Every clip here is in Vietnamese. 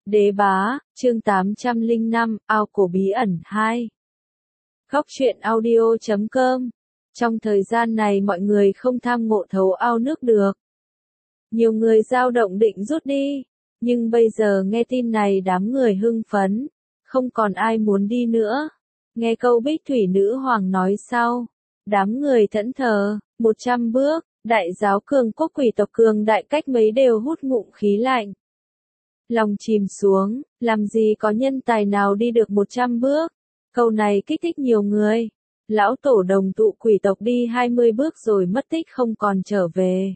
Đế bá, chương 805, ao cổ bí ẩn 2. Góc truyện audio.com. Trong thời gian này mọi người không tham ngộ thấu ao nước được. Nhiều người dao động định rút đi, nhưng bây giờ nghe tin này đám người hưng phấn, không còn ai muốn đi nữa. Nghe câu Bích Thủy Nữ Hoàng nói sau, đám người thẫn thờ, 100 bước, đại giáo cường quốc quỷ tộc cường đại cách mấy đều hút ngụm khí lạnh. Lòng chìm xuống, làm gì có nhân tài nào đi được 100 bước. Câu này kích thích nhiều người. Lão tổ đồng tụ quỷ tộc đi 20 bước rồi mất tích không còn trở về.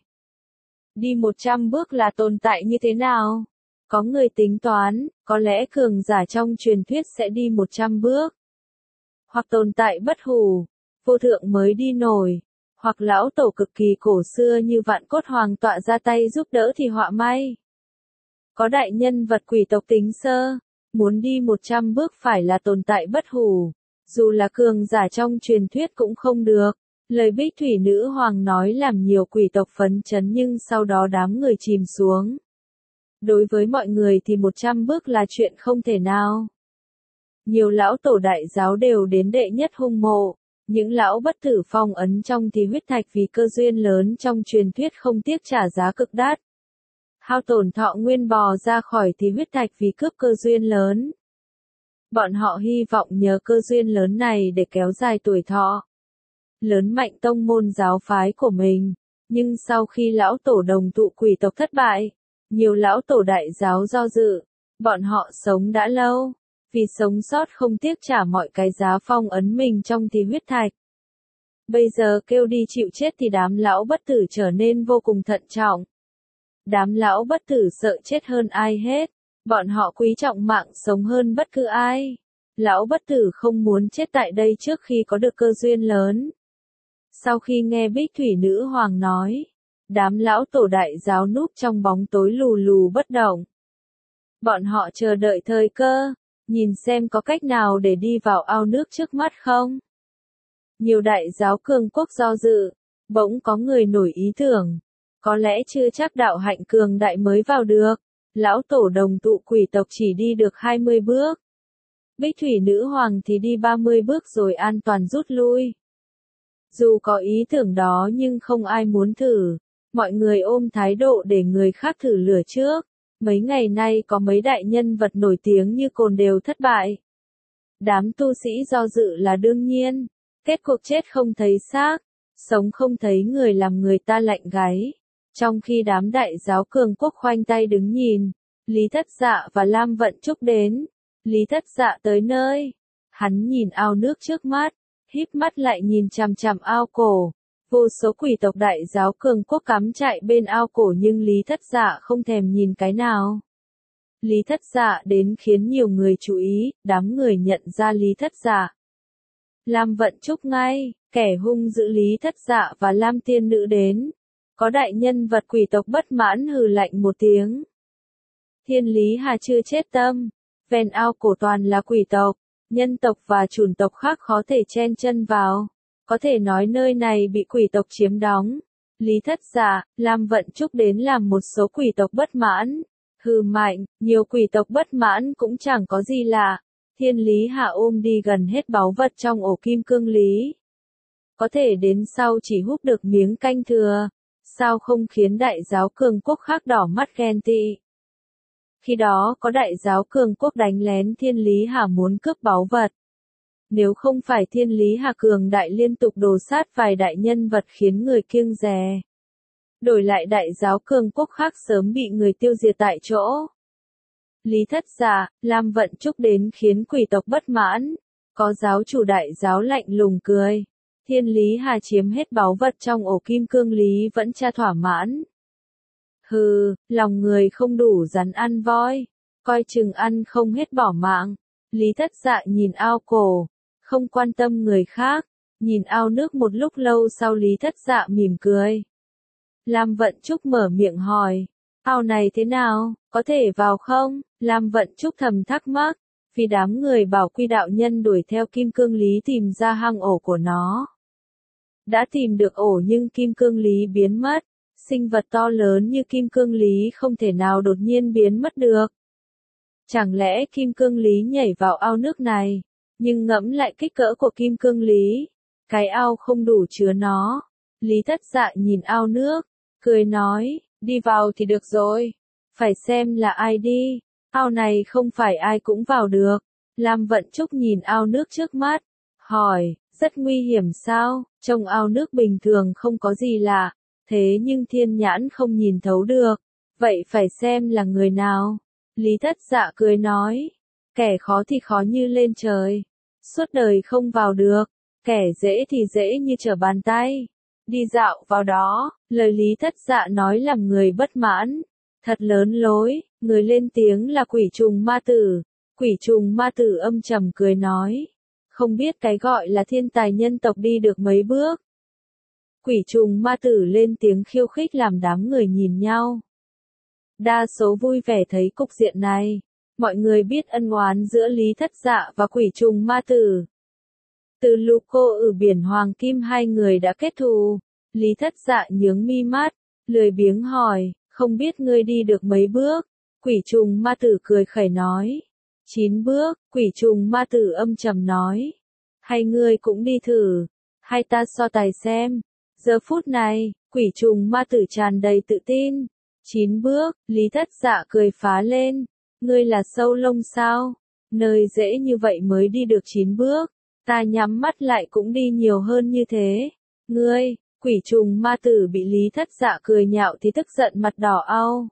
Đi 100 bước là tồn tại như thế nào? Có người tính toán, có lẽ cường giả trong truyền thuyết sẽ đi 100 bước. Hoặc tồn tại bất hủ, vô thượng mới đi nổi. Hoặc lão tổ cực kỳ cổ xưa như Vạn Cốt Hoàng tọa ra tay giúp đỡ thì họa may. Có đại nhân vật quỷ tộc tính sơ, muốn đi 100 bước phải là tồn tại bất hủ, dù là cường giả trong truyền thuyết cũng không được. Lời Bích Thủy Nữ Hoàng nói làm nhiều quỷ tộc phấn chấn nhưng sau đó đám người chìm xuống. Đối với mọi người thì 100 bước là chuyện không thể nào. Nhiều lão tổ đại giáo đều đến đệ nhất hung mộ, những lão bất tử phong ấn trong thì huyết thạch vì cơ duyên lớn trong truyền thuyết không tiếc trả giá cực đắt. Hao tổn thọ nguyên bò ra khỏi thì huyết thạch vì cướp cơ duyên lớn. Bọn họ hy vọng nhờ cơ duyên lớn này để kéo dài tuổi thọ. Lớn mạnh tông môn giáo phái của mình. Nhưng sau khi lão tổ đồng tụ quỷ tộc thất bại, nhiều lão tổ đại giáo do dự. Bọn họ sống đã lâu, vì sống sót không tiếc trả mọi cái giá phong ấn mình trong thì huyết thạch. Bây giờ kêu đi chịu chết thì đám lão bất tử trở nên vô cùng thận trọng. Đám lão bất tử sợ chết hơn ai hết, bọn họ quý trọng mạng sống hơn bất cứ ai. Lão bất tử không muốn chết tại đây trước khi có được cơ duyên lớn. Sau khi nghe Bích Thủy Nữ Hoàng nói, đám lão tổ đại giáo núp trong bóng tối lù lù bất động. Bọn họ chờ đợi thời cơ, nhìn xem có cách nào để đi vào ao nước trước mắt không. Nhiều đại giáo cường quốc do dự, bỗng có người nổi ý tưởng. Có lẽ chưa chắc đạo hạnh cường đại mới vào được. Lão tổ đồng tụ quỷ tộc chỉ đi được 20 bước. Bích Thủy Nữ Hoàng thì đi 30 bước rồi an toàn rút lui. Dù có ý tưởng đó nhưng không ai muốn thử. Mọi người ôm thái độ để người khác thử lửa trước. Mấy ngày nay có mấy đại nhân vật nổi tiếng như Cồn đều thất bại. Đám tu sĩ do dự là đương nhiên. Kết cuộc chết không thấy xác, sống không thấy người làm người ta lạnh gáy. Trong khi đám đại giáo cường quốc khoanh tay đứng nhìn, Lý Thất Dạ và Lam Vận Trúc đến. Lý Thất Dạ tới nơi. Hắn nhìn ao nước trước mắt, híp mắt lại nhìn chằm chằm ao cổ. Vô số quỷ tộc đại giáo cường quốc cắm chạy bên ao cổ nhưng Lý Thất Dạ không thèm nhìn cái nào. Lý Thất Dạ đến khiến nhiều người chú ý, đám người nhận ra Lý Thất Dạ. Lam Vận Trúc ngay, kẻ hung dữ Lý Thất Dạ và Lam Tiên Nữ đến. Có đại nhân vật quỷ tộc bất mãn hừ lạnh một tiếng. Thiên Lý Hà chưa chết tâm. Ven ao cổ toàn là quỷ tộc, nhân tộc và chủng tộc khác khó thể chen chân vào. Có thể nói nơi này bị quỷ tộc chiếm đóng. Lý Thất Dạ, Lam Vận Trúc đến làm một số quỷ tộc bất mãn. Hừ mạnh, nhiều quỷ tộc bất mãn cũng chẳng có gì lạ. Thiên Lý Hà ôm đi gần hết báu vật trong ổ kim cương lý. Có thể đến sau chỉ húp được miếng canh thừa. Sao không khiến đại giáo cường quốc khác đỏ mắt ghen tị? Khi đó có đại giáo cường quốc đánh lén Thiên Lý Hà muốn cướp báu vật. Nếu không phải Thiên Lý Hà cường đại liên tục đồ sát vài đại nhân vật khiến người kiêng dè. Đổi lại đại giáo cường quốc khác sớm bị người tiêu diệt tại chỗ. Lý Thất Dạ, Lam Vận Trúc đến khiến quỷ tộc bất mãn. Có giáo chủ đại giáo lạnh lùng cười. Thiên Lý Hà chiếm hết báu vật trong ổ kim cương lý vẫn cha thỏa mãn. Hừ, lòng người không đủ rắn ăn voi, coi chừng ăn không hết bỏ mạng. Lý Thất Dạ nhìn ao cổ, không quan tâm người khác, nhìn ao nước một lúc lâu sau Lý Thất Dạ mỉm cười. Lam Vận Trúc mở miệng hỏi, ao này thế nào, có thể vào không? Lam Vận Trúc thầm thắc mắc, vì đám người bảo quy đạo nhân đuổi theo kim cương lý tìm ra hang ổ của nó. Đã tìm được ổ nhưng kim cương lý biến mất. Sinh vật to lớn như kim cương lý không thể nào đột nhiên biến mất được. Chẳng lẽ Kim Cương Lý nhảy vào ao nước này? Nhưng ngẫm lại kích cỡ của Kim Cương Lý, cái ao không đủ chứa nó. Lý Thất Dạ nhìn ao nước, cười nói, đi vào thì được rồi. Phải xem là ai đi, ao này không phải ai cũng vào được. Lam Vận Trúc nhìn ao nước trước mắt, hỏi, rất nguy hiểm sao? Trong ao nước bình thường không có gì lạ, thế nhưng thiên nhãn không nhìn thấu được. Vậy phải xem là người nào? Lý Thất Dạ cười nói, kẻ khó thì khó như lên trời, suốt đời không vào được, kẻ dễ thì dễ như trở bàn tay. Đi dạo vào đó, lời Lý Thất Dạ nói làm người bất mãn, thật lớn lối, người lên tiếng là Quỷ Trùng Ma Tử. Quỷ Trùng Ma Tử âm trầm cười nói, không biết cái gọi là thiên tài nhân tộc đi được mấy bước. Quỷ Trùng Ma Tử lên tiếng khiêu khích làm đám người nhìn nhau. Đa số vui vẻ thấy cục diện này. Mọi người biết ân oán giữa Lý Thất Dạ và Quỷ Trùng Ma Tử. Từ lúc cô ở biển Hoàng Kim hai người đã kết thù. Lý Thất Dạ nhướng mi mắt, lười biếng hỏi, không biết ngươi đi được mấy bước? Quỷ Trùng Ma Tử cười khẩy nói, 9 bước. Quỷ Trùng Ma Tử âm trầm nói, hay ngươi cũng đi thử, hay ta so tài xem. Giờ phút này, Quỷ Trùng Ma Tử tràn đầy tự tin. 9 bước. Lý Thất Dạ cười phá lên, ngươi là sâu lông sao? Nơi dễ như vậy mới đi được 9 bước, ta nhắm mắt lại cũng đi nhiều hơn như thế. Ngươi, Quỷ Trùng Ma Tử bị Lý Thất Dạ cười nhạo thì tức giận mặt đỏ au.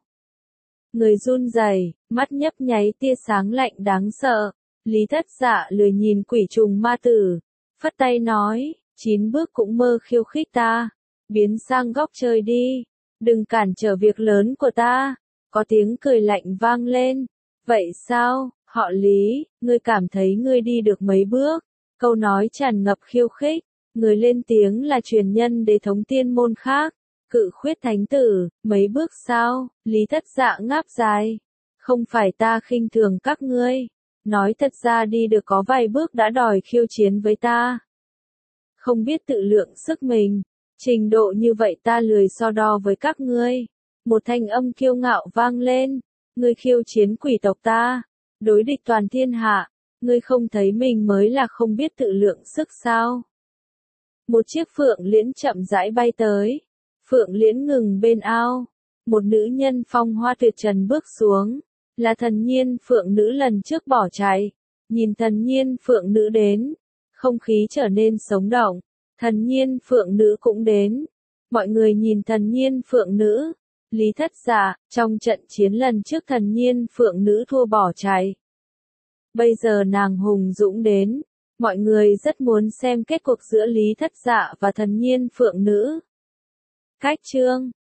Người run rẩy, mắt nhấp nháy tia sáng lạnh đáng sợ. Lý Thất Dạ lười nhìn Quỷ Trùng Ma Tử, phất tay nói, 9 bước cũng mơ khiêu khích ta, biến sang góc chơi đi, đừng cản trở việc lớn của ta. Có tiếng cười lạnh vang lên, vậy sao, họ Lý, ngươi cảm thấy ngươi đi được mấy bước? Câu nói tràn ngập khiêu khích, người lên tiếng là truyền nhân đế thống tiên môn khác. Cự Khuyết Thánh Tử, mấy bước sao? Lý Thất Dạ ngáp dài. Không phải ta khinh thường các ngươi. Nói thật ra đi được có vài bước đã đòi khiêu chiến với ta. Không biết tự lượng sức mình. Trình độ như vậy ta lười so đo với các ngươi. Một thanh âm kiêu ngạo vang lên. Ngươi khiêu chiến quỷ tộc ta. Đối địch toàn thiên hạ. Ngươi không thấy mình mới là không biết tự lượng sức sao? Một chiếc phượng liễn chậm rãi bay tới. Phượng liễn ngừng bên ao. Một nữ nhân phong hoa tuyệt trần bước xuống. Là thần nhiên phượng nữ lần trước bỏ chạy. Nhìn thần nhiên phượng nữ đến. Không khí trở nên sống động. Thần nhiên phượng nữ cũng đến. Mọi người nhìn thần nhiên phượng nữ. Lý Thất Dạ, trong trận chiến lần trước thần nhiên phượng nữ thua bỏ chạy. Bây giờ nàng hùng dũng đến. Mọi người rất muốn xem kết cuộc giữa Lý Thất Dạ và thần nhiên phượng nữ. Cách chương